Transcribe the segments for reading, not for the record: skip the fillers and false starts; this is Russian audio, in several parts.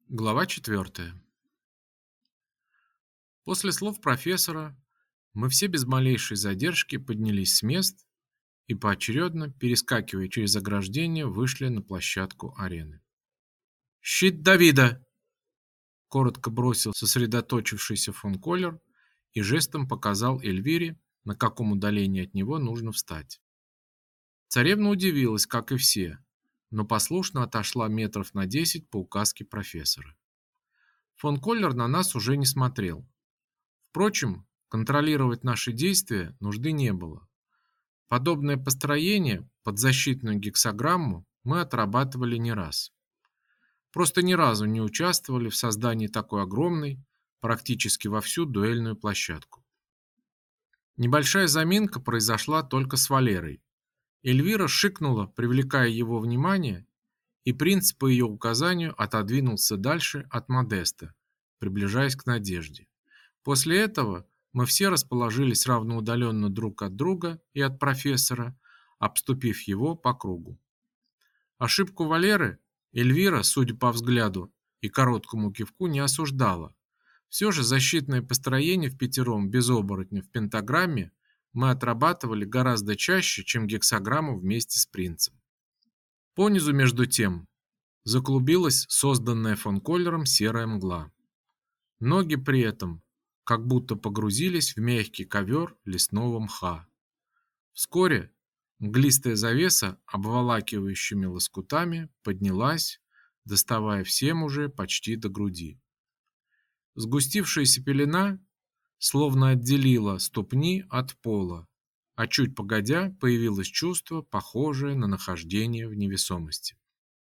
Глава 4. После слов профессора мы все без малейшей задержки поднялись с мест и поочередно, перескакивая через ограждение, вышли на площадку арены. «Щит Давида!» — коротко бросил сосредоточившийся фон Коллер и жестом показал Эльвире, на каком удалении от него нужно встать. Царевна удивилась, как и все, но послушно отошла метров на 10 по указке профессора. Фон Коллер на нас уже не смотрел. Впрочем, контролировать наши действия нужды не было. Подобное построение под защитную гексаграмму мы отрабатывали не раз. Просто ни разу не участвовали в создании такой огромной, практически во всю дуэльную площадку. Небольшая заминка произошла только с Валерой. Эльвира шикнула, привлекая его внимание, и принц по ее указанию отодвинулся дальше от Модеста, приближаясь к Надежде. После этого мы все расположились равноудаленно друг от друга и от профессора, обступив его по кругу. Ошибку Валеры Эльвира, судя по взгляду и короткому кивку, не осуждала. Все же защитное построение впятером без оборотня в пентаграмме мы отрабатывали гораздо чаще, чем гексаграмму вместе с принцем. Понизу, между тем, заклубилась созданная фон Коллером серая мгла. Ноги при этом как будто погрузились в мягкий ковер лесного мха. Вскоре мглистая завеса обволакивающими лоскутами поднялась, доставая всем уже почти до груди. Сгустившаяся пелена словно отделила ступни от пола, а чуть погодя появилось чувство, похожее на нахождение в невесомости.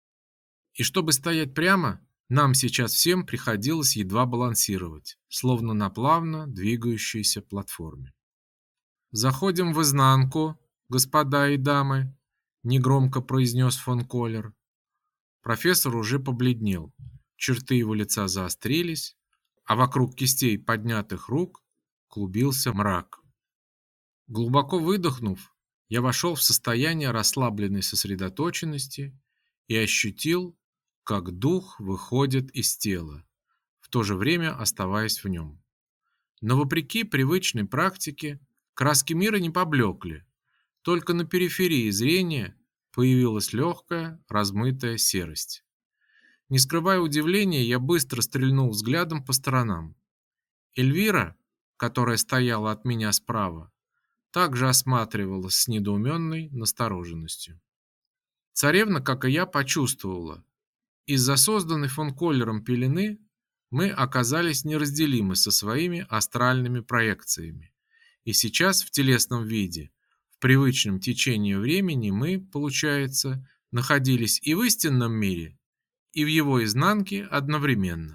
И чтобы стоять прямо, нам сейчас всем приходилось едва балансировать, словно на плавно двигающейся платформе. «Заходим в изнанку, господа и дамы», — негромко произнес фон Коллер. Профессор уже побледнел, черты его лица заострились, а вокруг кистей поднятых рук клубился мрак. Глубоко выдохнув, я вошел в состояние расслабленной сосредоточенности и ощутил, как дух выходит из тела, в то же время оставаясь в нем. Но вопреки привычной практике, краски мира не поблекли, только на периферии зрения появилась легкая, размытая серость. Не скрывая удивления, я быстро стрельнул взглядом по сторонам. Эльвира, которая стояла от меня справа, также осматривалась с недоуменной настороженностью. Царевна, как и я, почувствовала, из-за созданной фон Коллером пелены мы оказались неразделимы со своими астральными проекциями. И сейчас в телесном виде, в привычном течении времени мы, получается, находились и в истинном мире, и в его изнанке одновременно.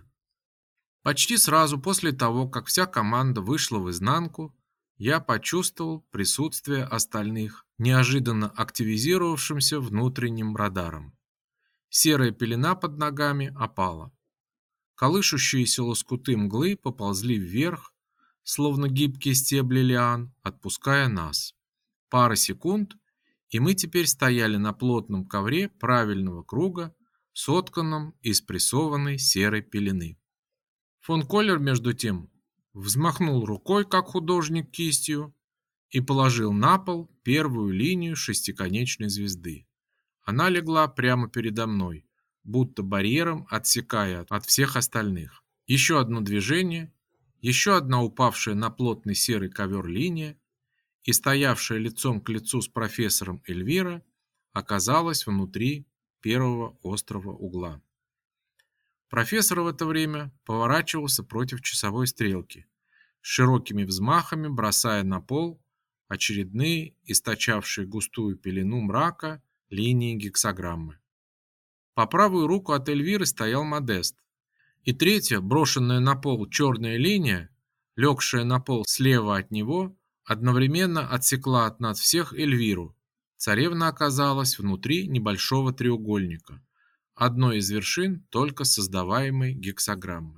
Почти сразу после того, как вся команда вышла в изнанку, я почувствовал присутствие остальных, неожиданно активизировавшимся внутренним радаром. Серая пелена под ногами опала. Колышущиеся лоскуты мглы поползли вверх, словно гибкие стебли лиан, отпуская нас. Пара секунд, и мы теперь стояли на плотном ковре правильного круга, сотканном из прессованной серой пелены. Фон Коллер, между тем, взмахнул рукой, как художник кистью, и положил на пол первую линию шестиконечной звезды. Она легла прямо передо мной, будто барьером отсекая от всех остальных. Еще одно движение, еще одна упавшая на плотный серый ковер линия, и стоявшая лицом к лицу с профессором Эльвира оказалась внутри первого острого угла. Профессор в это время поворачивался против часовой стрелки, с широкими взмахами бросая на пол очередные, источавшие густую пелену мрака, линии гексаграммы. По правую руку от Эльвиры стоял Модест, и третья, брошенная на пол черная линия, легшая на пол слева от него, одновременно отсекла от нас всех Эльвиру. Царевна оказалась внутри небольшого треугольника, одной из вершин только создаваемой гексаграммы.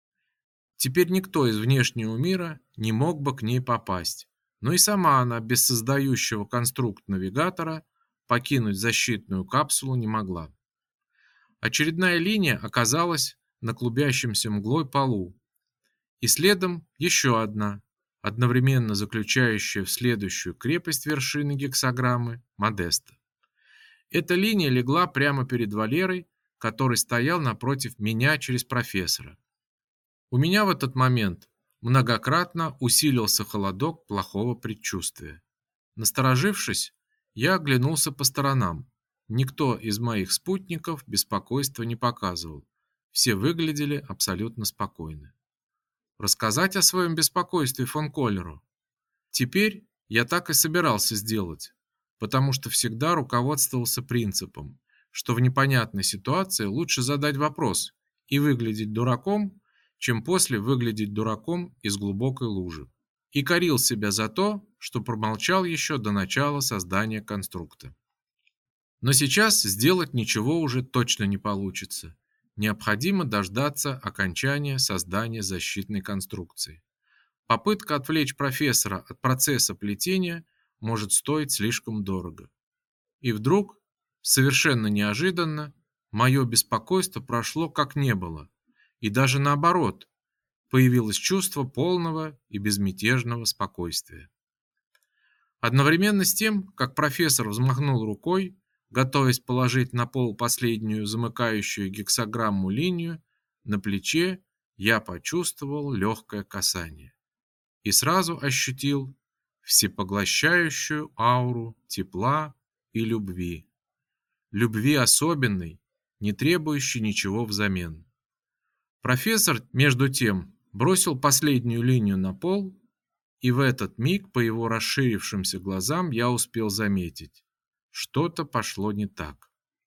Теперь никто из внешнего мира не мог бы к ней попасть, но и сама она без создающего конструкт навигатора покинуть защитную капсулу не могла. Очередная линия оказалась на клубящемся мглой полу, и следом еще одна, одновременно заключающая в следующую крепость вершины гексаграммы Модеста. Эта линия легла прямо перед Валерой, который стоял напротив меня через профессора. У меня в этот момент многократно усилился холодок плохого предчувствия. Насторожившись, я оглянулся по сторонам. Никто из моих спутников беспокойства не показывал. Все выглядели абсолютно спокойны. Рассказать о своем беспокойстве фон Коллеру? Теперь я так и собирался сделать, потому что всегда руководствовался принципом, что в непонятной ситуации лучше задать вопрос и выглядеть дураком, чем после выглядеть дураком из глубокой лужи. И корил себя за то, что промолчал еще до начала создания конструкта. Но сейчас сделать ничего уже точно не получится. Необходимо дождаться окончания создания защитной конструкции. Попытка отвлечь профессора от процесса плетения может стоить слишком дорого. И вдруг, совершенно неожиданно, мое беспокойство прошло как не было. И даже наоборот, появилось чувство полного и безмятежного спокойствия. Одновременно с тем, как профессор взмахнул рукой, готовясь положить на пол последнюю замыкающую гексаграмму линию, на плече я почувствовал легкое касание и сразу ощутил всепоглощающую ауру тепла и любви. Любви особенной, не требующей ничего взамен. Профессор, между тем, бросил последнюю линию на пол, и в этот миг по его расширившимся глазам я успел заметить: что-то пошло не так.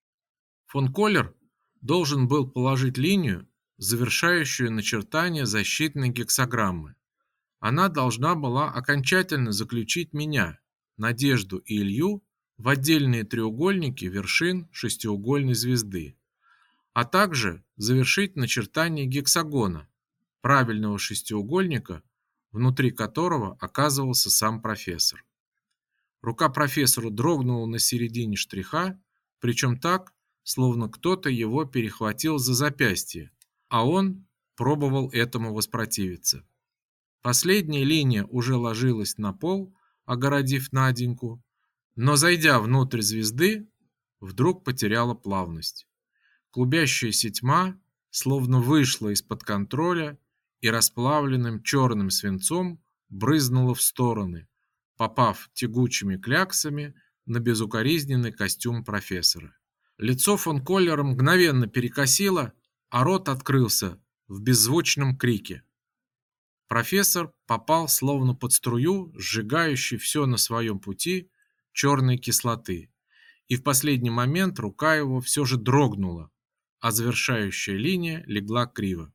Фон Коллер должен был положить линию, завершающую начертание защитной гексаграммы. Она должна была окончательно заключить меня, Надежду и Илью в отдельные треугольники вершин шестиугольной звезды, а также завершить начертание гексагона, правильного шестиугольника, внутри которого оказывался сам профессор. Рука профессора дрогнула на середине штриха, причем так, словно кто-то его перехватил за запястье, а он пробовал этому воспротивиться. Последняя линия уже ложилась на пол, огородив Наденьку, но, зайдя внутрь звезды, вдруг потеряла плавность. Клубящаяся тьма словно вышла из-под контроля и расплавленным черным свинцом брызнула в стороны, попав тягучими кляксами на безукоризненный костюм профессора. Лицо фон Коллера мгновенно перекосило, а рот открылся в беззвучном крике. Профессор попал словно под струю, сжигающей все на своем пути черной кислоты, и в последний момент рука его все же дрогнула, а завершающая линия легла криво.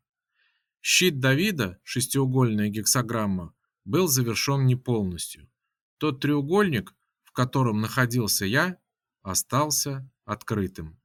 Щит Давида, шестиугольная гексаграмма, был завершен не полностью. Тот треугольник, в котором находился я, остался открытым.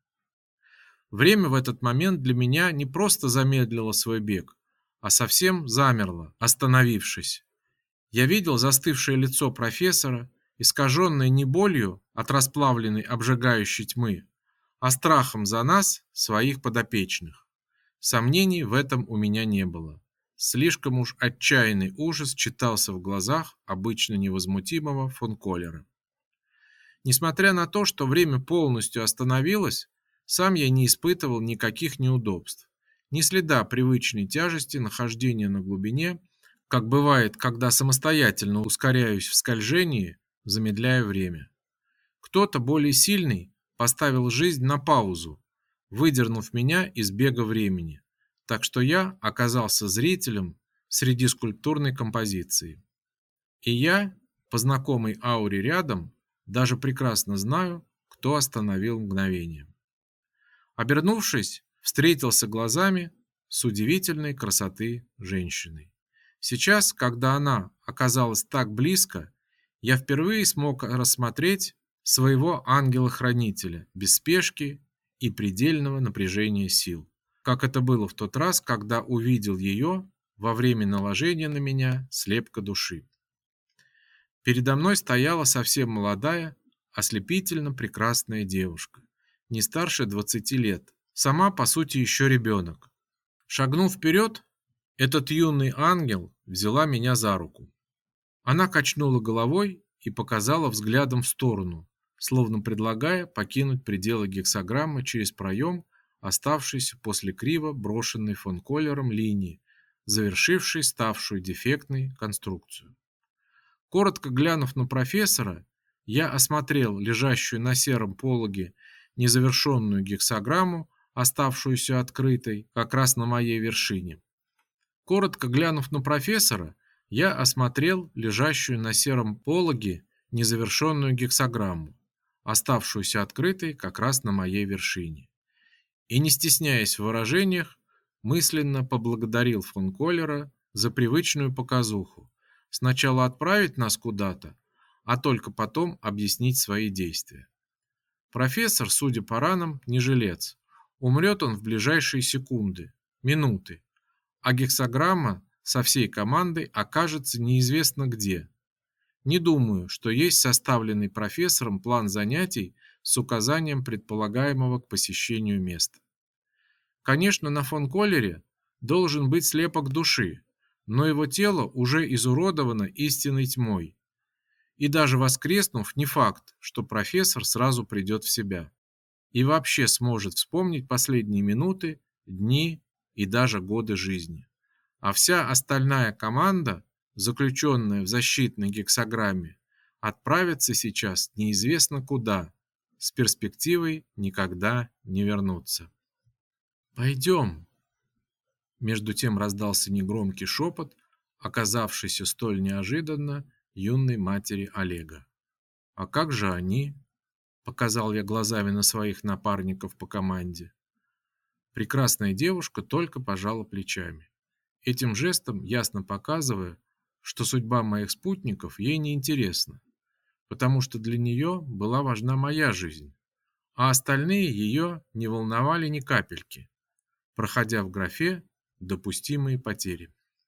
Время в этот момент для меня не просто замедлило свой бег, а совсем замерло, остановившись. Я видел застывшее лицо профессора, искаженное не болью от расплавленной обжигающей тьмы, а страхом за нас, своих подопечных. Сомнений в этом у меня не было. Слишком уж отчаянный ужас читался в глазах обычно невозмутимого фон Коллера. Несмотря на то, что время полностью остановилось, сам я не испытывал никаких неудобств. Ни следа привычной тяжести нахождения на глубине, как бывает, когда самостоятельно ускоряюсь в скольжении, замедляя время. Кто-то более сильный поставил жизнь на паузу, выдернув меня из бега времени, так что я оказался зрителем среди скульптурной композиции. И я, по знакомой ауре рядом, даже прекрасно знаю, кто остановил мгновение. Обернувшись, встретился глазами с удивительной красоты женщиной. Сейчас, когда она оказалась так близко, я впервые смог рассмотреть своего ангела-хранителя без спешки и предельного напряжения сил, как это было в тот раз, когда увидел ее во время наложения на меня слепка души. Передо мной стояла совсем молодая, ослепительно прекрасная девушка, не старше 20 лет, сама по сути еще ребенок. Шагнув вперед, этот юный ангел взяла меня за руку. Она качнула головой и показала взглядом в сторону, словно предлагая покинуть пределы гексаграммы через проем, оставшийся после криво брошенной фон Коллером линии, завершившей ставшую дефектной конструкцию. Коротко глянув на профессора, я осмотрел лежащую на сером пологе незавершенную гексаграмму, оставшуюся открытой как раз на моей вершине. Коротко глянув на профессора, я осмотрел лежащую на сером пологе незавершенную гексаграмму, оставшуюся открытой как раз на моей вершине. И, не стесняясь в выражениях, мысленно поблагодарил фон Коллера за привычную показуху. Сначала отправить нас куда-то, а только потом объяснить свои действия. Профессор, судя по ранам, не жилец. Умрет он в ближайшие секунды, минуты, а гексаграмма со всей командой окажется неизвестно где. Не думаю, что есть составленный профессором план занятий с указанием предполагаемого к посещению места. Конечно, на фон Коллере должен быть слепок души, но его тело уже изуродовано истинной тьмой. И даже воскреснув, не факт, что профессор сразу придет в себя и вообще сможет вспомнить последние минуты, дни и даже годы жизни. А вся остальная команда, заключенная в защитной гексаграмме, отправится сейчас неизвестно куда, с перспективой никогда не вернуться. «Пойдем!» Между тем раздался негромкий шепот, оказавшийся столь неожиданно юной матери Олега. «А как же они?» – показал я глазами на своих напарников по команде. Прекрасная девушка только пожала плечами, этим жестом ясно показывая, что судьба моих спутников ей не интересна, потому что для нее была важна моя жизнь, а остальные ее не волновали ни капельки, проходя в графе «допустимые потери».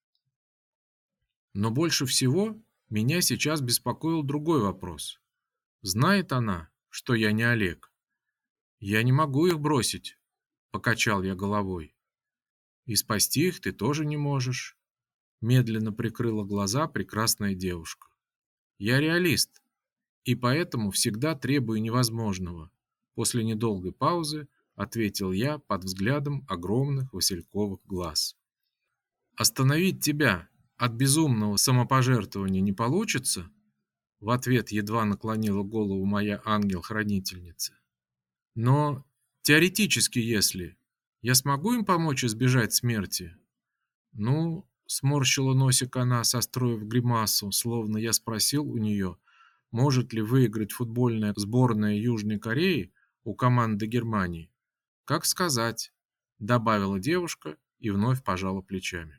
Но больше всего меня сейчас беспокоил другой вопрос. Знает она, что я не Олег? Я не могу их бросить, покачал я головой. И спасти их ты тоже не можешь. Медленно прикрыла глаза прекрасная девушка. Я реалист, и поэтому всегда требую невозможного. После недолгой паузы ответил я под взглядом огромных васильковых глаз. Остановить тебя от безумного самопожертвования не получится? В ответ едва наклонила голову моя ангел-хранительница. Но теоретически, если я смогу им помочь избежать смерти? Ну, сморщила носик она, состроив гримасу, словно я спросил у нее, может ли выиграть футбольная сборная Южной Кореи у команды Германии. Как сказать, добавила девушка и вновь пожала плечами.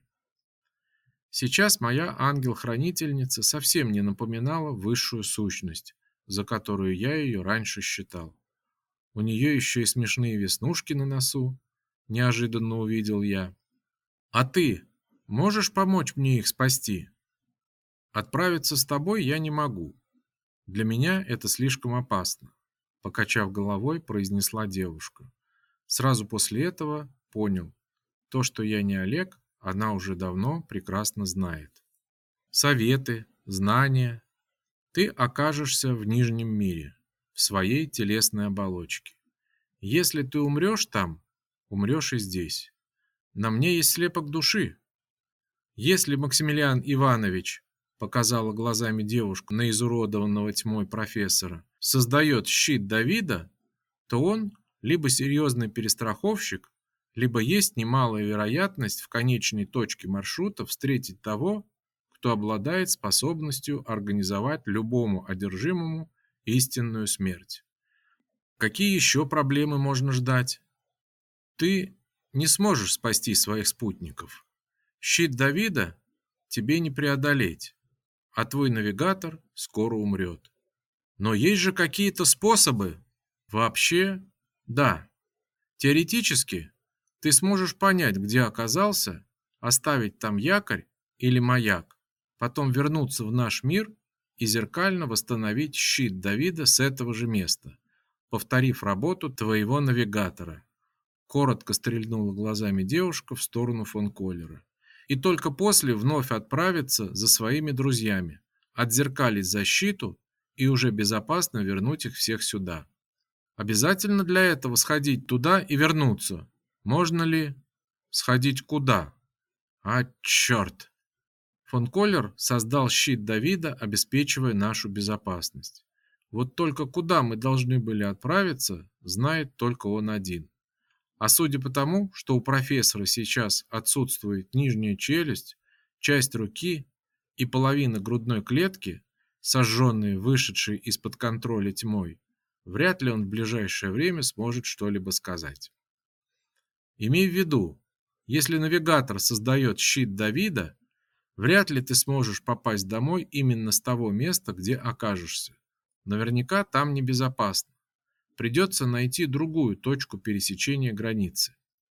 Сейчас моя ангел-хранительница совсем не напоминала высшую сущность, за которую я ее раньше считал. У нее еще и смешные веснушки на носу, неожиданно увидел я. А ты можешь помочь мне их спасти? Отправиться с тобой я не могу. Для меня это слишком опасно, покачав головой, произнесла девушка. Сразу после этого понял, то, что я не Олег, она уже давно прекрасно знает. Советы, знания. Ты окажешься в нижнем мире, в своей телесной оболочке. Если ты умрешь там, умрешь и здесь. На мне есть слепок души. Если Максимилиан Иванович, показала глазами девушку на изуродованного тьмой профессора, создает щит Давида, то он либо серьезный перестраховщик, либо есть немалая вероятность в конечной точке маршрута встретить того, кто обладает способностью организовать любому одержимому истинную смерть. Какие еще проблемы можно ждать? Ты не сможешь спасти своих спутников. Щит Давида тебе не преодолеть, а твой навигатор скоро умрет. Но есть же какие-то способы. Вообще, да. Теоретически ты сможешь понять, где оказался, оставить там якорь или маяк, потом вернуться в наш мир и зеркально восстановить щит Давида с этого же места, повторив работу твоего навигатора. Коротко стрельнула глазами девушка в сторону фон Коллера. И только после вновь отправиться за своими друзьями, отзеркалить защиту и уже безопасно вернуть их всех сюда. Обязательно для этого сходить туда и вернуться. Можно ли сходить куда? А, черт! Фон Коллер создал щит Давида, обеспечивая нашу безопасность. Вот только куда мы должны были отправиться, знает только он один. А судя по тому, что у профессора сейчас отсутствует нижняя челюсть, часть руки и половина грудной клетки, сожженные вышедшей из-под контроля тьмой, вряд ли он в ближайшее время сможет что-либо сказать. Имей в виду, если навигатор создает щит Давида, вряд ли ты сможешь попасть домой именно с того места, где окажешься. Наверняка там небезопасно. Придется найти другую точку пересечения границы.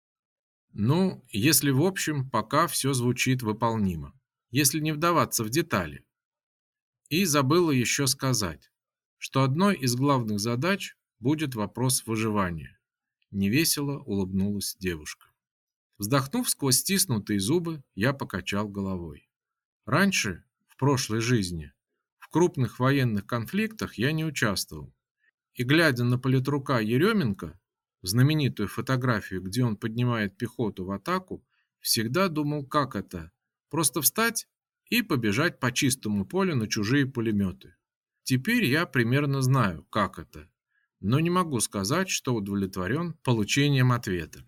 Ну, если в общем, пока все звучит выполнимо, если не вдаваться в детали. И забыла еще сказать, что одной из главных задач будет вопрос выживания. Невесело улыбнулась девушка. Вздохнув сквозь стиснутые зубы, я покачал головой. Раньше, в прошлой жизни, в крупных военных конфликтах я не участвовал. И глядя на политрука Еременко, знаменитую фотографию, где он поднимает пехоту в атаку, всегда думал, как это – просто встать и побежать по чистому полю на чужие пулеметы. Теперь я примерно знаю, как это, но не могу сказать, что удовлетворен получением ответа.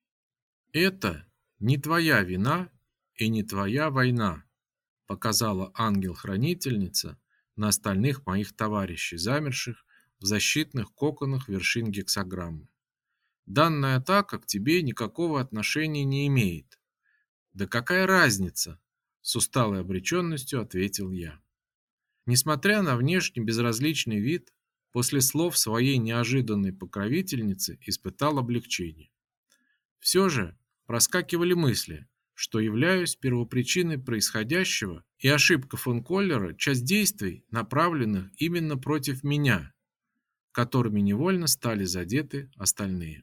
Это не твоя вина и не твоя война, показала ангел-хранительница на остальных моих товарищей, замерших в защитных коконах вершин гексаграммы. Данная атака к тебе никакого отношения не имеет. Да какая разница? С усталой обреченностью ответил я. Несмотря на внешне безразличный вид, после слов своей неожиданной покровительницы испытал облегчение. Все же проскакивали мысли, что являюсь первопричиной происходящего, и ошибка фон Коллера – часть действий, направленных именно против меня, которыми невольно стали задеты остальные.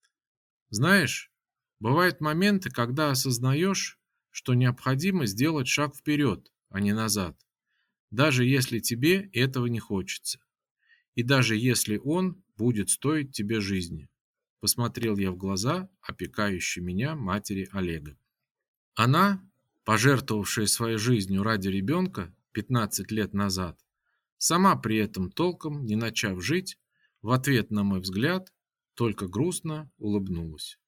Знаешь, бывают моменты, когда осознаешь, что необходимо сделать шаг вперед, а не назад, даже если тебе этого не хочется, и даже если он будет стоить тебе жизни. Посмотрел я в глаза опекающей меня матери Олега. Она, пожертвовавшая своей жизнью ради ребенка 15 лет назад, сама при этом толком не начав жить, в ответ на мой взгляд только грустно улыбнулась.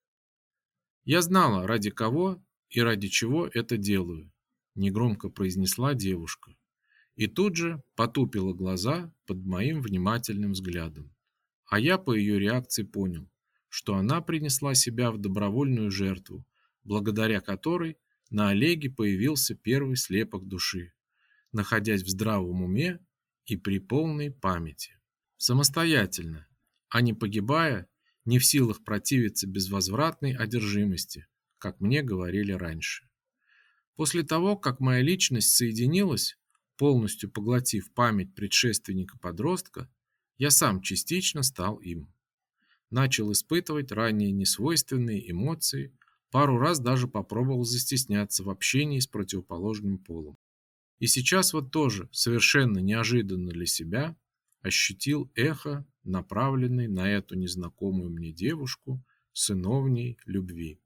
Я знала, ради кого и ради чего это делаю, негромко произнесла девушка. И тут же потупила глаза под моим внимательным взглядом. А я по ее реакции понял, что она принесла себя в добровольную жертву, благодаря которой на Олеге появился первый слепок души, находясь в здравом уме и при полной памяти. Самостоятельно, а не погибая, не в силах противиться безвозвратной одержимости, как мне говорили раньше. После того, как моя личность соединилась, полностью поглотив память предшественника-подростка, я сам частично стал им. Начал испытывать ранее несвойственные эмоции, пару раз даже попробовал застесняться в общении с противоположным полом. И сейчас вот тоже, совершенно неожиданно для себя, ощутил эхо, направленной на эту незнакомую мне девушку сыновней любви.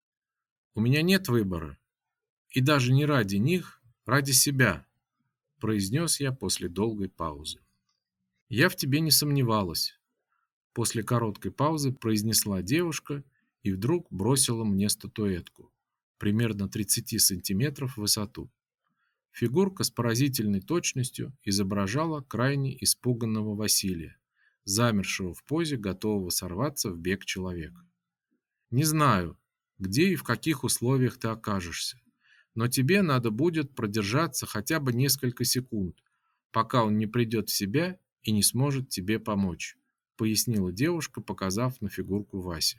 У меня нет выбора, и даже не ради них, ради себя, произнес я после долгой паузы. Я в тебе не сомневалась, после короткой паузы произнесла девушка и вдруг бросила мне статуэтку, примерно 30 сантиметров в высоту. Фигурка с поразительной точностью изображала крайне испуганного Василия, замершего в позе, готового сорваться в бег человека. Не знаю, где и в каких условиях ты окажешься, но тебе надо будет продержаться хотя бы несколько секунд, пока он не придет в себя и не сможет тебе помочь, пояснила девушка, показав на фигурку Васи.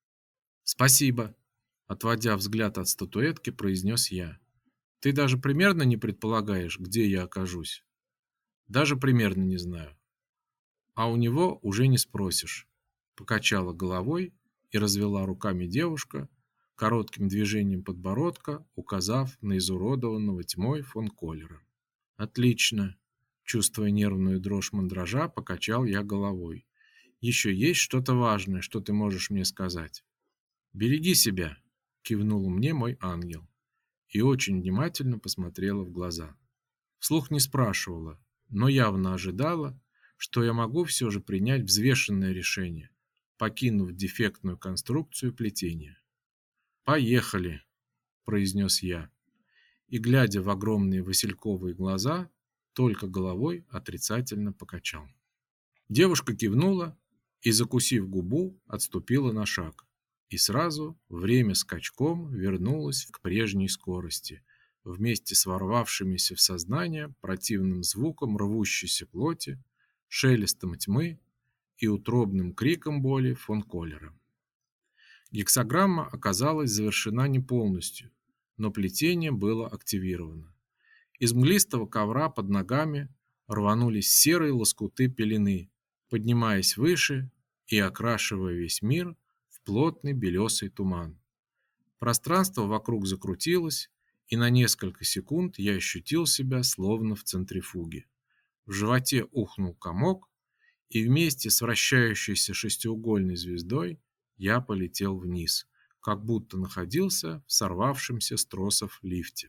Спасибо, отводя взгляд от статуэтки, произнес я. Ты даже примерно не предполагаешь, где я окажусь. Даже примерно не знаю. А у него уже не спросишь. Покачала головой и развела руками девушка, коротким движением подбородка указав на изуродованного тьмой фон Коллера. Отлично. Чувствуя нервную дрожь мандража, покачал я головой. Еще есть что-то важное, что ты можешь мне сказать? Береги себя, кивнул мне мой ангел и очень внимательно посмотрела в глаза. Вслух не спрашивала, но явно ожидала, что я могу все же принять взвешенное решение, покинув дефектную конструкцию плетения. «Поехали», – произнес я, и, глядя в огромные васильковые глаза, только головой отрицательно покачал. Девушка кивнула и, закусив губу, отступила на шаг. И сразу время скачком вернулось к прежней скорости, вместе с ворвавшимися в сознание противным звуком рвущейся плоти, шелестом тьмы и утробным криком боли фон Коллера. Гексаграмма оказалась завершена не полностью, но плетение было активировано. Из мглистого ковра под ногами рванулись серые лоскуты пелены, поднимаясь выше и окрашивая весь мир в плотный белесый туман. Пространство вокруг закрутилось, и на несколько секунд я ощутил себя словно в центрифуге. В животе ухнул комок, и вместе с вращающейся шестиугольной звездой я полетел вниз, как будто находился в сорвавшемся с тросов лифте.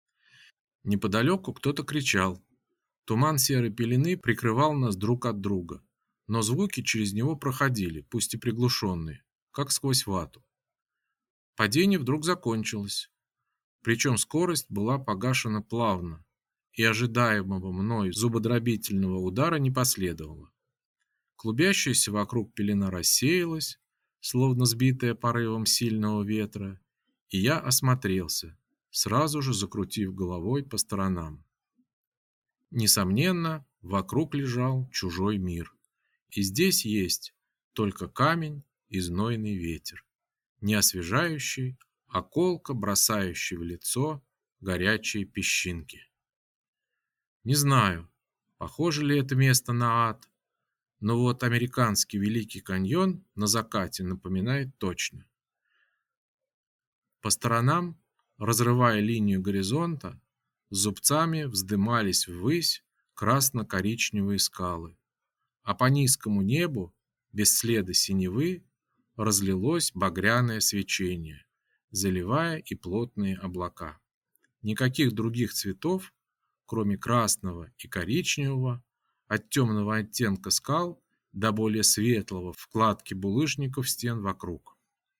Неподалеку кто-то кричал. Туман серой пелены прикрывал нас друг от друга, но звуки через него проходили, пусть и приглушенные, как сквозь вату. Падение вдруг закончилось, причем скорость была погашена плавно, и ожидаемого мной зубодробительного удара не последовало. Клубящаяся вокруг пелена рассеялась, словно сбитая порывом сильного ветра, и я осмотрелся, сразу же закрутив головой по сторонам. Несомненно, вокруг лежал чужой мир, и здесь есть только камень и знойный ветер, не освежающий, а колко бросающий в лицо горячие песчинки. Не знаю, похоже ли это место на ад, но вот американский Великий каньон на закате напоминает точно. По сторонам, разрывая линию горизонта, зубцами вздымались ввысь красно-коричневые скалы, а по низкому небу, без следа синевы, разлилось багряное свечение, заливая и плотные облака. Никаких других цветов, кроме красного и коричневого, от темного оттенка скал до более светлого вкладки булыжников стен вокруг.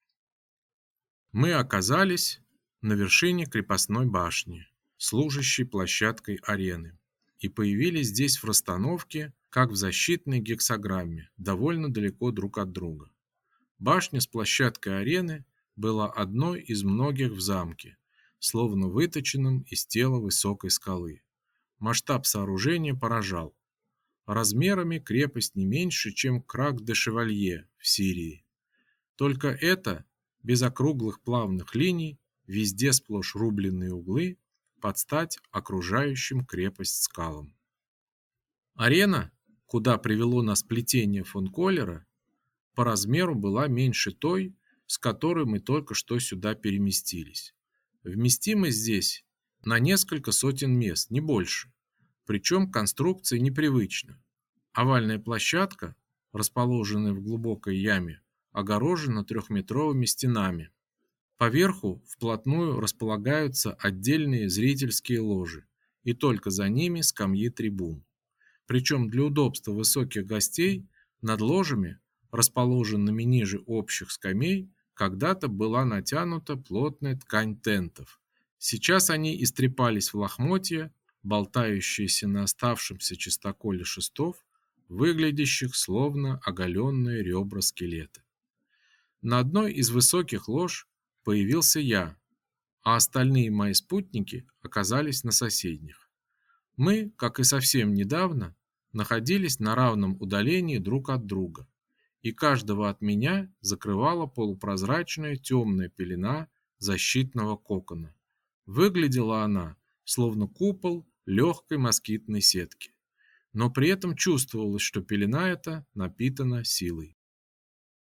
Мы оказались на вершине крепостной башни, служащей площадкой арены, и появились здесь в расстановке, как в защитной гексаграмме, довольно далеко друг от друга. Башня с площадкой арены была одной из многих в замке, словно выточенным из тела высокой скалы. Масштаб сооружения поражал. Размерами крепость не меньше, чем Крак-де-Шевалье в Сирии. Только это без округлых плавных линий, везде сплошь рубленные углы, под стать окружающим крепость скалам. Арена, куда привело нас плетение фон Коллера, по размеру была меньше той, с которой мы только что сюда переместились. Вместимость здесь на несколько сотен мест, не больше. Причем конструкция непривычна. Овальная площадка, расположенная в глубокой яме, огорожена трехметровыми стенами. Поверху вплотную располагаются отдельные зрительские ложи, и только за ними скамьи трибун. Причем для удобства высоких гостей над ложами, расположенными ниже общих скамей, когда-то была натянута плотная ткань тентов. Сейчас они истрепались в лохмотья, болтающиеся на оставшемся чистоколе шестов, выглядящих словно оголенные ребра скелета. На одной из высоких лож появился я, а остальные мои спутники оказались на соседних. Мы, как и совсем недавно, находились на равном удалении друг от друга, и каждого от меня закрывала полупрозрачная темная пелена защитного кокона. Выглядела она, словно купол легкой москитной сетки, но при этом чувствовалось, что пелена эта напитана силой.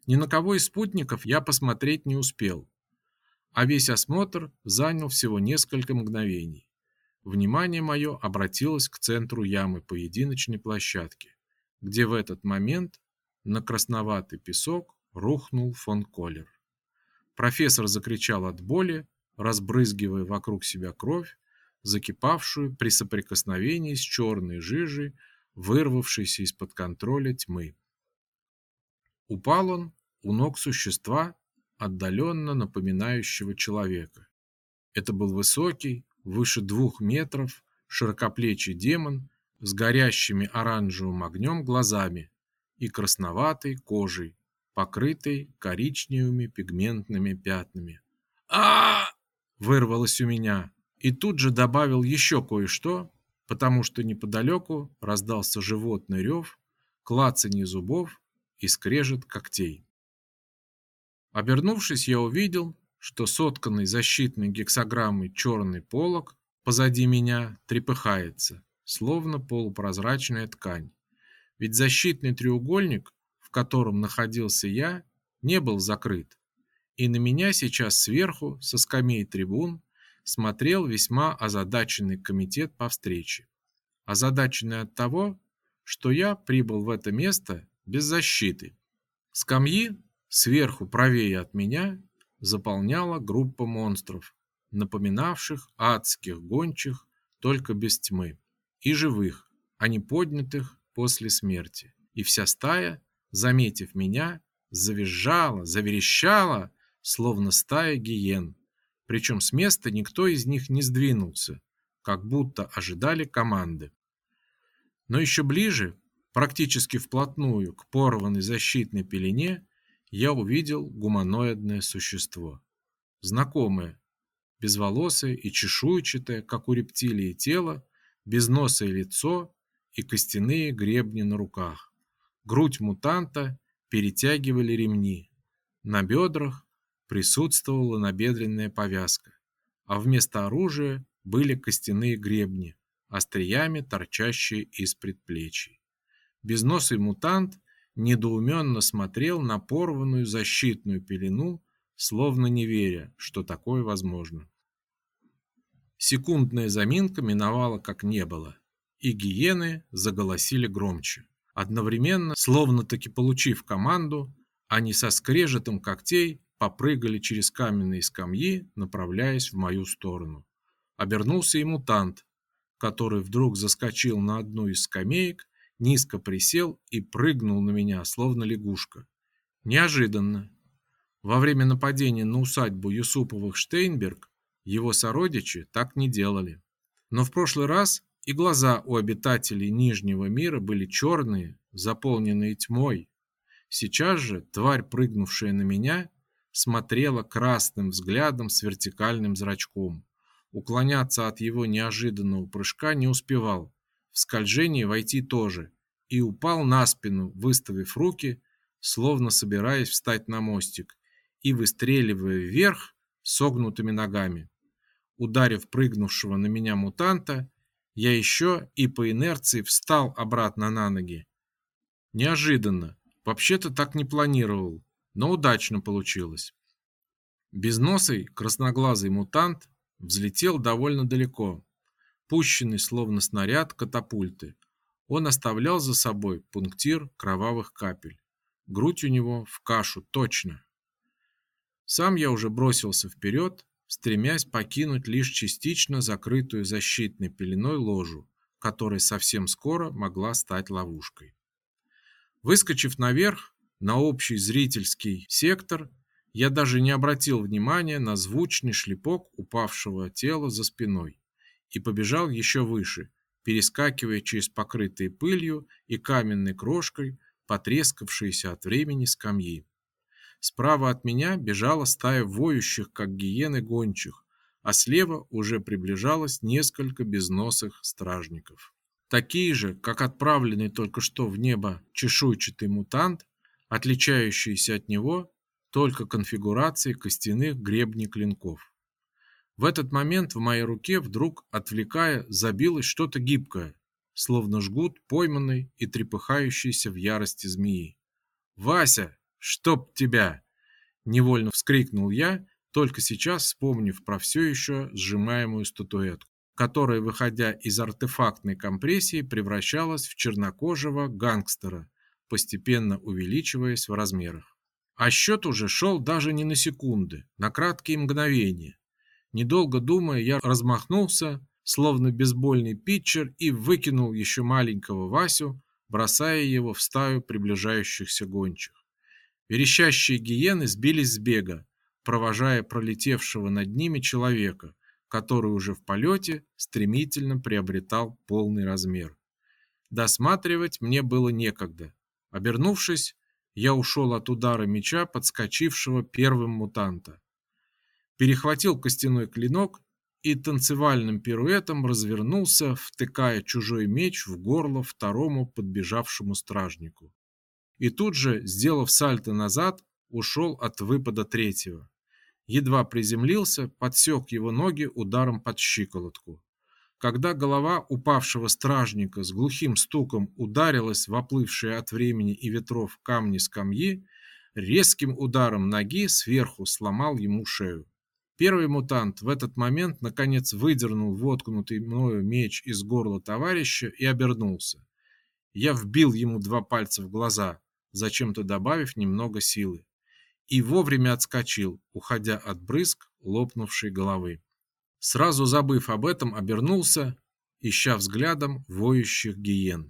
Ни на кого из спутников я посмотреть не успел, а весь осмотр занял всего несколько мгновений. Внимание мое обратилось к центру ямы поединочной площадки, где в этот момент на красноватый песок рухнул фон Коллер. Профессор закричал от боли, разбрызгивая вокруг себя кровь, закипавшую при соприкосновении с черной жижей, вырвавшейся из-под контроля тьмы. Упал он у ног существа, отдаленно напоминающего человека. Это был высокий, выше 2 метров, широкоплечий демон с горящими оранжевым огнем глазами и красноватой кожей, покрытой коричневыми пигментными пятнами. а Вырвалось у меня, и тут же добавил еще кое-что, потому что неподалеку раздался животный рев, клацанье зубов и скрежет когтей. Обернувшись, я увидел, что сотканный защитной гексаграммой черный полог позади меня трепыхается, словно полупрозрачная ткань. Ведь защитный треугольник, в котором находился я, не был закрыт, и на меня сейчас сверху, со скамей трибун, смотрел весьма озадаченный комитет по встрече. Озадаченный от того, что я прибыл в это место без защиты. Скамьи сверху правее от меня заполняла группа монстров, напоминавших адских гончих, только без тьмы, и живых, а не поднятых после смерти. И вся стая, заметив меня, завизжала, заверещала, словно стая гиен. Причем с места никто из них не сдвинулся, как будто ожидали команды. Но еще ближе, практически вплотную к порванной защитной пелене, я увидел гуманоидное существо. Знакомое, безволосое и чешуйчатое, как у рептилии, тело, безносое лицо и костяные гребни на руках. Грудь мутанта перетягивали ремни. На бедрах присутствовала набедренная повязка, а вместо оружия были костяные гребни, остриями торчащие из предплечий. Безносый мутант недоуменно смотрел на порванную защитную пелену, словно не веря, что такое возможно. Секундная заминка миновала как не было, и гиены заголосили громче. Одновременно, словно-таки получив команду, они со скрежетом когтей попрыгали через каменные скамьи, направляясь в мою сторону. Обернулся и мутант, который вдруг заскочил на одну из скамеек, низко присел и прыгнул на меня, словно лягушка. Неожиданно. Во время нападения на усадьбу Юсуповых-Штейнберг его сородичи так не делали. Но в прошлый раз и глаза у обитателей Нижнего мира были черные, заполненные тьмой. Сейчас же тварь, прыгнувшая на меня, смотрела красным взглядом с вертикальным зрачком. Уклоняться от его неожиданного прыжка не успевал. В скольжение войти тоже. И упал на спину, выставив руки, словно собираясь встать на мостик, и выстреливая вверх согнутыми ногами. Ударив прыгнувшего на меня мутанта, я еще и по инерции встал обратно на ноги. Неожиданно. Вообще-то так не планировал, но удачно получилось. Безносый красноглазый мутант взлетел довольно далеко, пущенный словно снаряд катапульты. Он оставлял за собой пунктир кровавых капель. Грудь у него в кашу точно. Сам я уже бросился вперед, стремясь покинуть лишь частично закрытую защитной пеленой ложу, которая совсем скоро могла стать ловушкой. Выскочив наверх, на общий зрительский сектор, я даже не обратил внимания на звучный шлепок упавшего тела за спиной и побежал еще выше, перескакивая через покрытые пылью и каменной крошкой потрескавшиеся от времени скамьи. Справа от меня бежала стая воющих, как гиены, гончих, а слева уже приближалось несколько безносых стражников. Такие же, как отправленный только что в небо чешуйчатый мутант, отличающиеся от него только конфигурацией костяных гребней клинков. В этот момент в моей руке вдруг, отвлекая, забилось что-то гибкое, словно жгут пойманной и трепыхающейся в ярости змеи. «Вася, «Чтоб тебя!» – невольно вскрикнул я, только сейчас вспомнив про все еще сжимаемую статуэтку, которая, выходя из артефактной компрессии, превращалась в чернокожего гангстера, постепенно увеличиваясь в размерах. А счет уже шел даже не на секунды, на краткие мгновения. Недолго думая, я размахнулся, словно бейсбольный питчер, и выкинул еще маленького Васю, бросая его в стаю приближающихся гончих. Верещащие гиены сбились с бега, провожая пролетевшего над ними человека, который уже в полете стремительно приобретал полный размер. Досматривать мне было некогда. Обернувшись, я ушел от удара меча подскочившего первым мутанта. Перехватил костяной клинок и танцевальным пируэтом развернулся, втыкая чужой меч в горло второму подбежавшему стражнику. И тут же, сделав сальто назад, ушел от выпада третьего. Едва приземлился, подсек его ноги ударом под щиколотку. Когда голова упавшего стражника с глухим стуком ударилась в оплывшие от времени и ветров камни скамьи, резким ударом ноги сверху сломал ему шею. Первый мутант в этот момент наконец выдернул воткнутый мною меч из горла товарища и обернулся. Я вбил ему 2 пальца в глаза, зачем-то добавив немного силы, и вовремя отскочил, уходя от брызг лопнувшей головы. Сразу забыв об этом, обернулся, ища взглядом воющих гиен.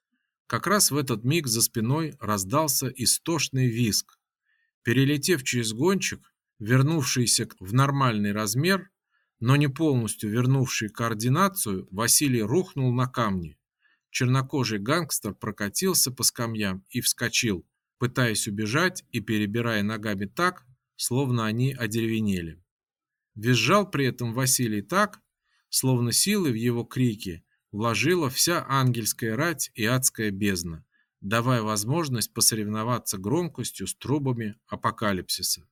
Как раз в этот миг за спиной раздался истошный визг. Перелетев через гончик, вернувшийся в нормальный размер, но не полностью вернувший координацию, Василий рухнул на камни. Чернокожий гангстер прокатился по скамьям и вскочил, пытаясь убежать и перебирая ногами так, словно они одеревенели. Визжал при этом Василий так, словно силы в его крики вложила вся ангельская рать и адская бездна, давая возможность посоревноваться громкостью с трубами апокалипсиса.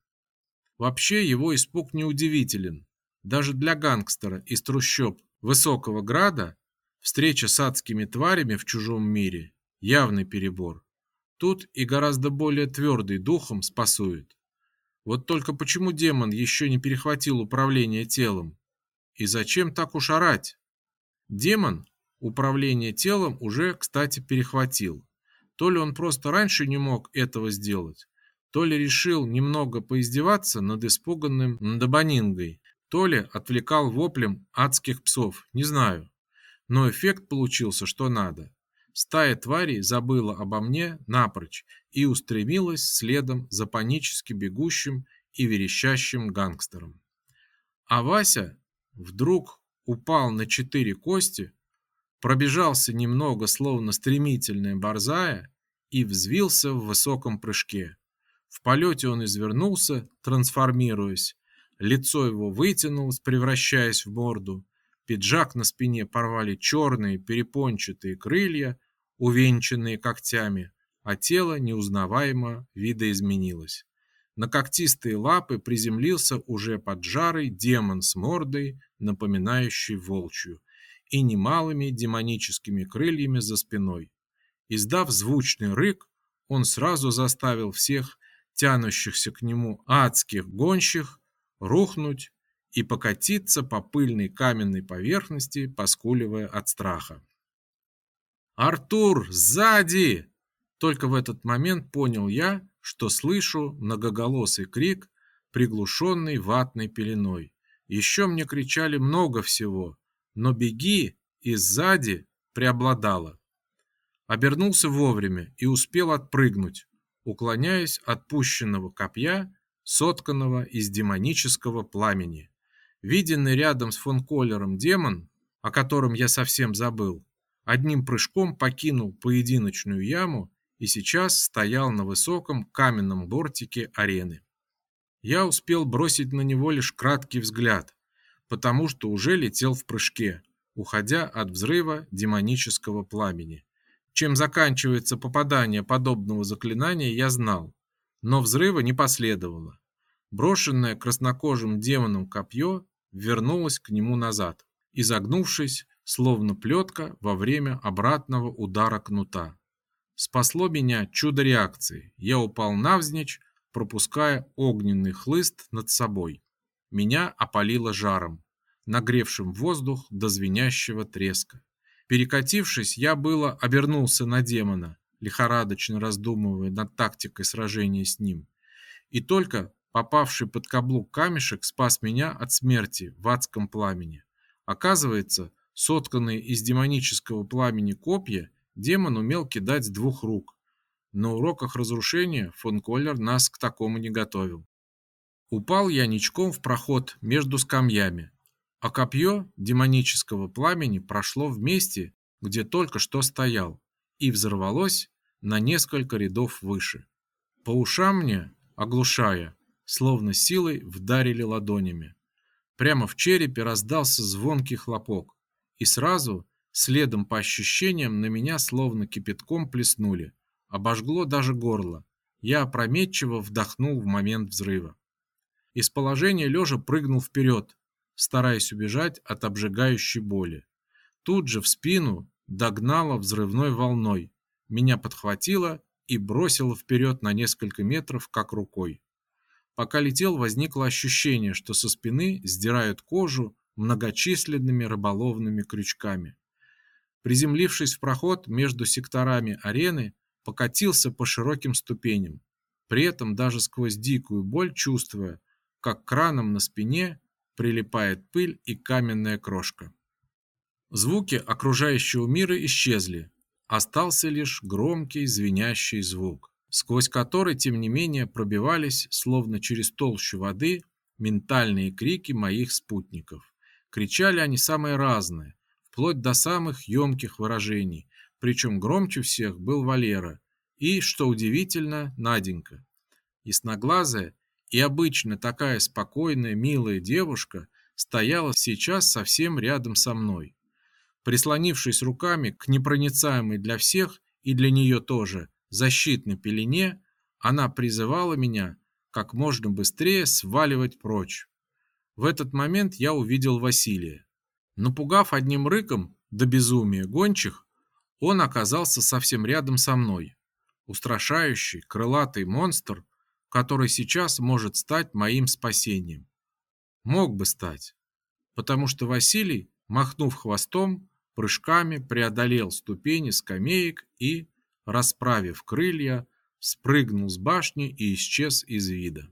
Вообще его испуг неудивителен. Даже для гангстера из трущоб Высокого Града встреча с адскими тварями в чужом мире – явный перебор. Тут и гораздо более твердый духом спасует. Вот только почему демон еще не перехватил управление телом? И зачем так уж орать? Демон управление телом уже, кстати, перехватил. То ли он просто раньше не мог этого сделать, то ли решил немного поиздеваться над испуганным Ndabaniнгой, то ли отвлекал воплем адских псов, не знаю. Но эффект получился что надо. Стая тварей забыла обо мне напрочь и устремилась следом за панически бегущим и верещащим гангстером. А Вася вдруг упал на 4 кости, пробежался немного, словно стремительная борзая, и взвился в высоком прыжке. В полете он извернулся, трансформируясь. Лицо его вытянулось, превращаясь в морду. Пиджак на спине порвали черные перепончатые крылья, увенчанные когтями, а тело неузнаваемо видоизменилось. На когтистые лапы приземлился уже поджарый демон с мордой, напоминающей волчью, и немалыми демоническими крыльями за спиной. Издав звучный рык, он сразу заставил всех тянущихся к нему адских гонщих рухнуть и покатиться по пыльной каменной поверхности, поскуливая от страха. «Артур, сзади!» Только в этот момент понял я, что слышу многоголосый крик, приглушенный ватной пеленой. Еще мне кричали много всего, но «беги» и «сзади» преобладало. Обернулся вовремя и успел отпрыгнуть, уклоняясь от пущенного копья, сотканного из демонического пламени. Виденный рядом с фон Коллером демон, о котором я совсем забыл, одним прыжком покинул поединочную яму и сейчас стоял на высоком каменном бортике арены. Я успел бросить на него лишь краткий взгляд, потому что уже летел в прыжке, уходя от взрыва демонического пламени. Чем заканчивается попадание подобного заклинания, я знал, но взрыва не последовало. Брошенное краснокожим демоном копье вернулось к нему назад, изогнувшись, словно плетка во время обратного удара кнута. Спасло меня чудо реакции. Я упал навзничь, пропуская огненный хлыст над собой. Меня опалило жаром, нагревшим воздух до звенящего треска. Перекатившись, я было обернулся на демона, лихорадочно раздумывая над тактикой сражения с ним. И только попавший под каблук камешек спас меня от смерти в адском пламени. Оказывается, сотканные из демонического пламени копья демон умел кидать с двух рук. На уроках разрушения фон Коллер нас к такому не готовил. Упал я ничком в проход между скамьями, а копье демонического пламени прошло в месте, где только что стоял, и взорвалось на несколько рядов выше. По ушам мне, оглушая, словно силой вдарили ладонями. Прямо в черепе раздался звонкий хлопок, и сразу, следом по ощущениям, на меня словно кипятком плеснули. Обожгло даже горло. Я опрометчиво вдохнул в момент взрыва. Из положения лежа прыгнул вперед, стараясь убежать от обжигающей боли. Тут же в спину догнало взрывной волной. Меня подхватило и бросило вперед на несколько метров, как рукой. Пока летел, возникло ощущение, что со спины сдирают кожу многочисленными рыболовными крючками. Приземлившись в проход между секторами арены, покатился по широким ступеням, при этом даже сквозь дикую боль чувствуя, как к ранам на спине прилипает пыль и каменная крошка. Звуки окружающего мира исчезли, остался лишь громкий звенящий звук, сквозь который, тем не менее, пробивались, словно через толщу воды, ментальные крики моих спутников. Кричали они самые разные, вплоть до самых емких выражений, причем громче всех был Валера и, что удивительно, Наденька. Ясноглазая и обычно такая спокойная, милая девушка стояла сейчас совсем рядом со мной. Прислонившись руками к непроницаемой для всех и для нее тоже защитной пелене, она призывала меня как можно быстрее сваливать прочь. В этот момент я увидел Василия. Напугав одним рыком до безумия гончих, он оказался совсем рядом со мной. Устрашающий, крылатый монстр, который сейчас может стать моим спасением. Мог бы стать, потому что Василий, махнув хвостом, прыжками преодолел ступени скамеек и, расправив крылья, спрыгнул с башни и исчез из вида.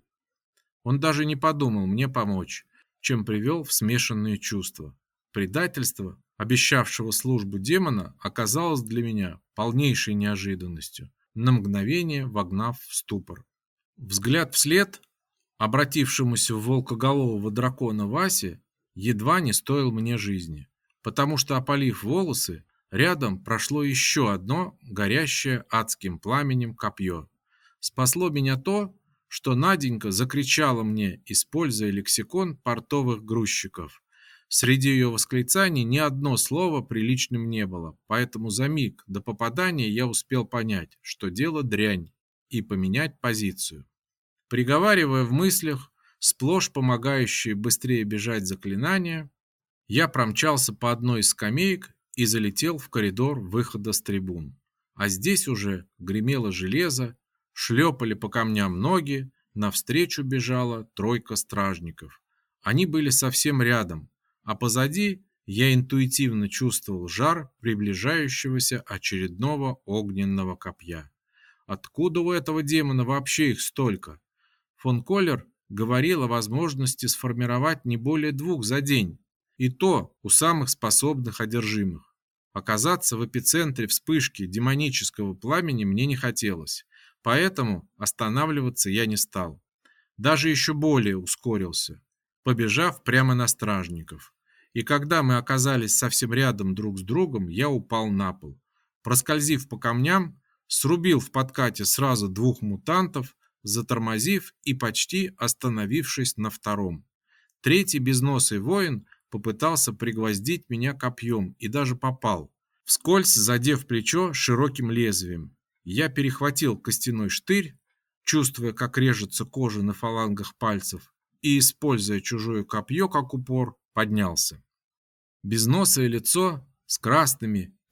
Он даже не подумал мне помочь, чем привел в смешанные чувства. Предательство, обещавшего службу демона, оказалось для меня полнейшей неожиданностью, на мгновение вогнав в ступор. Взгляд вслед обратившемуся в волкоголового дракона Васе едва не стоил мне жизни, потому что, опалив волосы, рядом прошло еще одно горящее адским пламенем копье. Спасло меня то, что Наденька закричала мне, используя лексикон портовых грузчиков. Среди ее восклицаний ни одно слово приличным не было, поэтому за миг до попадания я успел понять, что дело дрянь, и поменять позицию. Приговаривая в мыслях сплошь помогающие быстрее бежать заклинания, я промчался по одной из скамеек и залетел в коридор выхода с трибун. А здесь уже гремело железо, шлепали по камням ноги, навстречу бежала тройка стражников. Они были совсем рядом, а позади я интуитивно чувствовал жар приближающегося очередного огненного копья. Откуда у этого демона вообще их столько? Фон Коллер говорил о возможности сформировать не более 2 за день, и то у самых способных одержимых. Оказаться в эпицентре вспышки демонического пламени мне не хотелось, поэтому останавливаться я не стал. Даже еще более ускорился, побежав прямо на стражников. И когда мы оказались совсем рядом друг с другом, я упал на пол. Проскользив по камням, срубил в подкате сразу 2 мутантов, затормозив и почти остановившись на втором. Третий безносый воин попытался пригвоздить меня копьем и даже попал, вскользь задев плечо широким лезвием. Я перехватил костяной штырь, чувствуя, как режется кожа на фалангах пальцев, и, используя чужое копье как упор, поднялся. Безносое лицо с красными,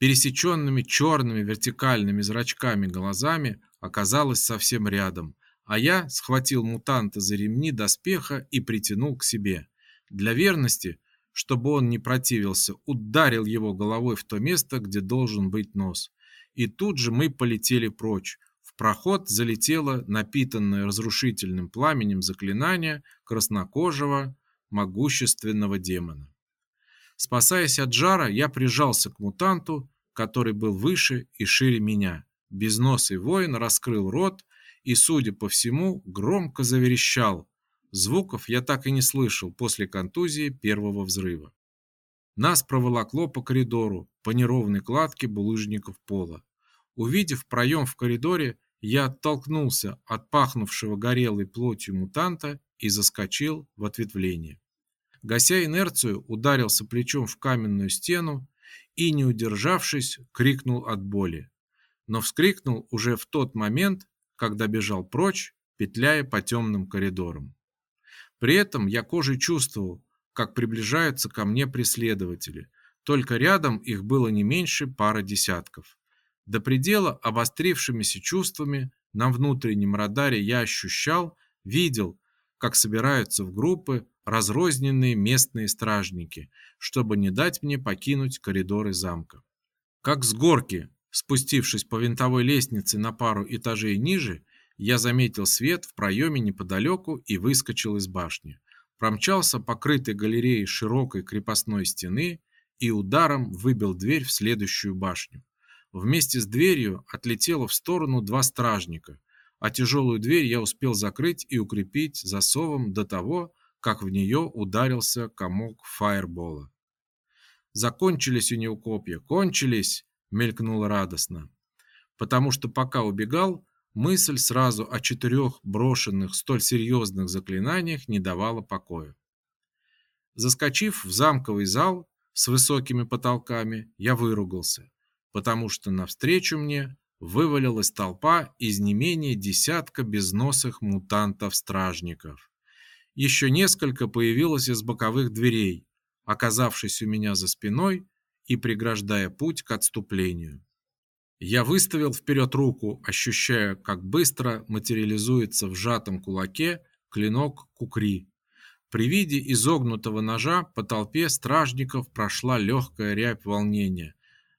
пересеченными черными вертикальными зрачками глазами оказалась совсем рядом, а я схватил мутанта за ремни доспеха и притянул к себе. Для верности, чтобы он не противился, ударил его головой в то место, где должен быть нос. И тут же мы полетели прочь. В проход залетело напитанное разрушительным пламенем заклинание краснокожего могущественного демона. Спасаясь от жара, я прижался к мутанту, который был выше и шире меня. Безносый воин раскрыл рот и, судя по всему, громко заверещал. Звуков я так и не слышал после контузии первого взрыва. Нас проволокло по коридору, по неровной кладке булыжников пола. Увидев проем в коридоре, я оттолкнулся от пахнувшего горелой плотью мутанта и заскочил в ответвление. Гася инерцию, ударился плечом в каменную стену и, не удержавшись, крикнул от боли. Но вскрикнул уже в тот момент, когда бежал прочь, петляя по темным коридорам. При этом я кожей чувствовал, как приближаются ко мне преследователи, только рядом их было не меньше пары десятков. До предела обострившимися чувствами на внутреннем радаре я ощущал, видел, как собираются в группы разрозненные местные стражники, чтобы не дать мне покинуть коридоры замка. Как с горки, спустившись по винтовой лестнице на пару этажей ниже, я заметил свет в проеме неподалеку и выскочил из башни. Промчался по крытой галереей широкой крепостной стены и ударом выбил дверь в следующую башню. Вместе с дверью отлетело в сторону два стражника, а тяжелую дверь я успел закрыть и укрепить засовом до того, как в нее ударился комок фаербола. «Закончились у него копья, кончились!» — мелькнуло радостно. Потому что пока убегал, мысль сразу о 4 брошенных столь серьезных заклинаниях не давала покоя. Заскочив в замковый зал с высокими потолками, я выругался, потому что навстречу мне вывалилась толпа из не менее десятка безносых мутантов-стражников. Еще несколько появилось из боковых дверей, оказавшись у меня за спиной и преграждая путь к отступлению. Я выставил вперед руку, ощущая, как быстро материализуется в сжатом кулаке клинок кукри. При виде изогнутого ножа по толпе стражников прошла легкая рябь волнения.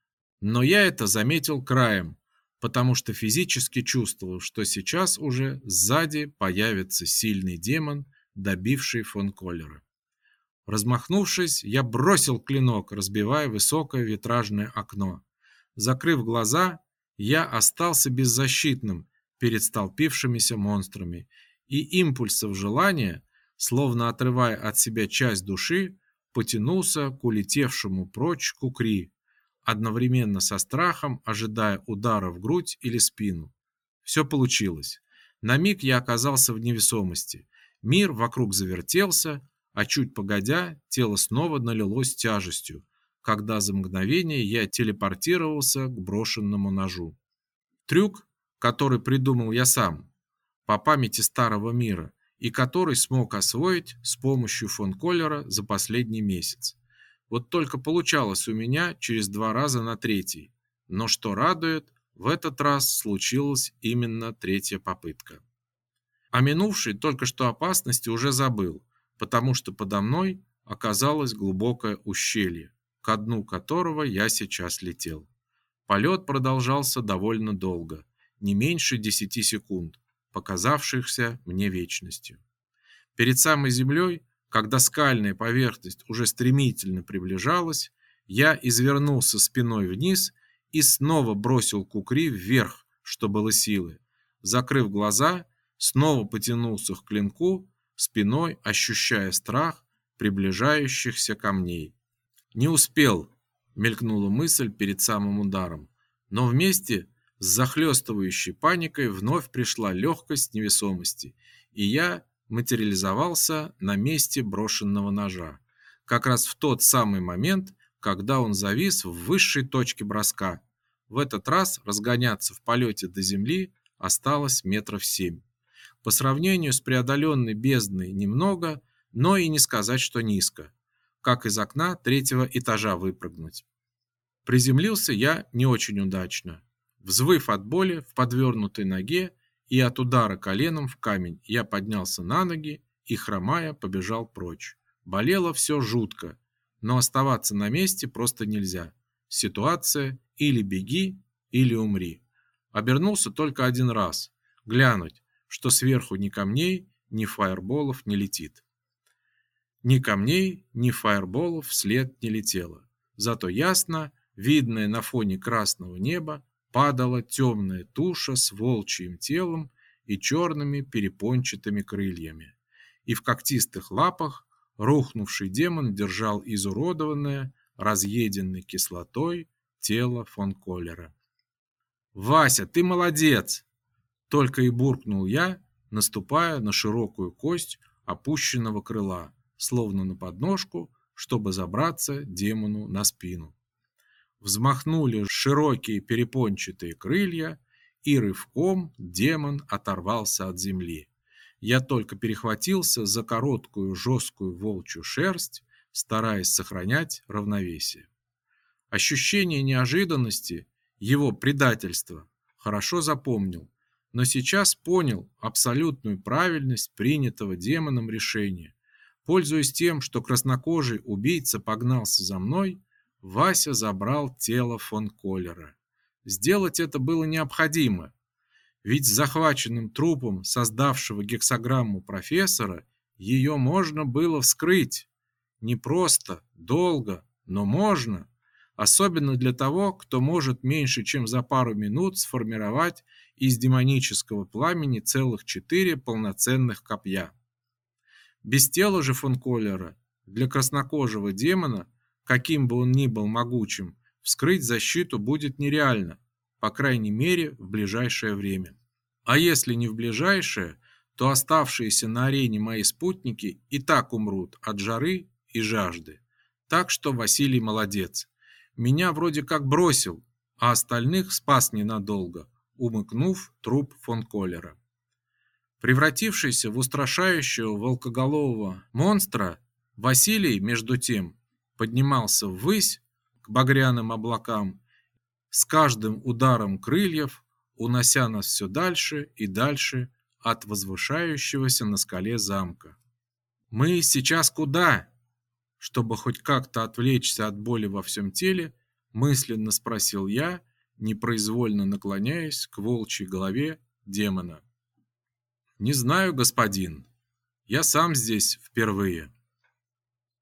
Но я это заметил краем, потому что физически чувствовал, что сейчас уже сзади появится сильный демон, добивший фон Коллера. Размахнувшись, я бросил клинок, разбивая высокое витражное окно. Закрыв глаза, я остался беззащитным перед столпившимися монстрами, и импульсов желания, словно отрывая от себя часть души, потянулся к улетевшему прочь кукри, одновременно со страхом ожидая удара в грудь или спину. Все получилось. На миг я оказался в невесомости. Мир вокруг завертелся, а чуть погодя, тело снова налилось тяжестью, когда за мгновение я телепортировался к брошенному ножу. Трюк, который придумал я сам, по памяти старого мира, и который смог освоить с помощью фон Коллера за последний месяц. Вот только получалось у меня через 2 раза на 3-й. Но что радует, в этот раз случилась именно 3-я попытка. О минувшей только что опасности уже забыл, потому что подо мной оказалось глубокое ущелье, ко дну которого я сейчас летел. Полет продолжался довольно долго, не меньше 10 секунд, показавшихся мне вечностью. Перед самой землей, когда скальная поверхность уже стремительно приближалась, я извернулся спиной вниз и снова бросил кукри вверх, что было силы. Закрыв глаза, снова потянулся к клинку, спиной ощущая страх приближающихся камней. Не успел, мелькнула мысль перед самым ударом, но вместе с захлестывающей паникой вновь пришла легкость невесомости, и я материализовался на месте брошенного ножа, как раз в тот самый момент, когда он завис в высшей точке броска. В этот раз разгоняться в полете до земли осталось 7 метров. По сравнению с преодоленной бездной немного, но и не сказать, что низко, как из окна 3-го этажа выпрыгнуть. Приземлился я не очень удачно. Взвыв от боли в подвернутой ноге и от удара коленом в камень, я поднялся на ноги и, хромая, побежал прочь. Болело все жутко, но оставаться на месте просто нельзя. Ситуация или беги, или умри. Обернулся только один раз, глянуть, что сверху ни камней, ни фаерболов не летит. Ни камней, ни фаерболов вслед не летело. Зато ясно, видная на фоне красного неба, падала темная туша с волчьим телом и черными перепончатыми крыльями. И в когтистых лапах рухнувший демон держал изуродованное, разъеденное кислотой тело фон Коллера. «Вася, ты молодец!» — только и буркнул я, наступая на широкую кость опущенного крыла, словно на подножку, чтобы забраться демону на спину. Взмахнули широкие перепончатые крылья, и рывком демон оторвался от земли. Я только перехватился за короткую жесткую волчью шерсть, стараясь сохранять равновесие. Ощущение неожиданности, его предательства, хорошо запомнил, но сейчас понял абсолютную правильность принятого демоном решения. Пользуясь тем, что краснокожий убийца погнался за мной, Вася забрал тело фон Коллера. Сделать это было необходимо, ведь с захваченным трупом создавшего гексаграмму профессора ее можно было вскрыть. Не просто, долго, но можно, особенно для того, кто может меньше чем за пару минут сформировать из демонического пламени целых 4 полноценных копья. Без тела же фон Коллера для краснокожего демона, каким бы он ни был могучим, вскрыть защиту будет нереально, по крайней мере в ближайшее время. А если не в ближайшее, то оставшиеся на арене мои спутники и так умрут от жары и жажды. Так что Василий молодец. Меня вроде как бросил, а остальных спас ненадолго, умыкнув труп фон Коллера. Превратившийся в устрашающего волкоголового монстра, Василий, между тем, поднимался ввысь к багряным облакам, с каждым ударом крыльев унося нас все дальше и дальше от возвышающегося на скале замка. «Мы сейчас куда?» Чтобы хоть как-то отвлечься от боли во всем теле, мысленно спросил я, непроизвольно наклоняясь к волчьей голове демона. «Не знаю, господин. Я сам здесь впервые».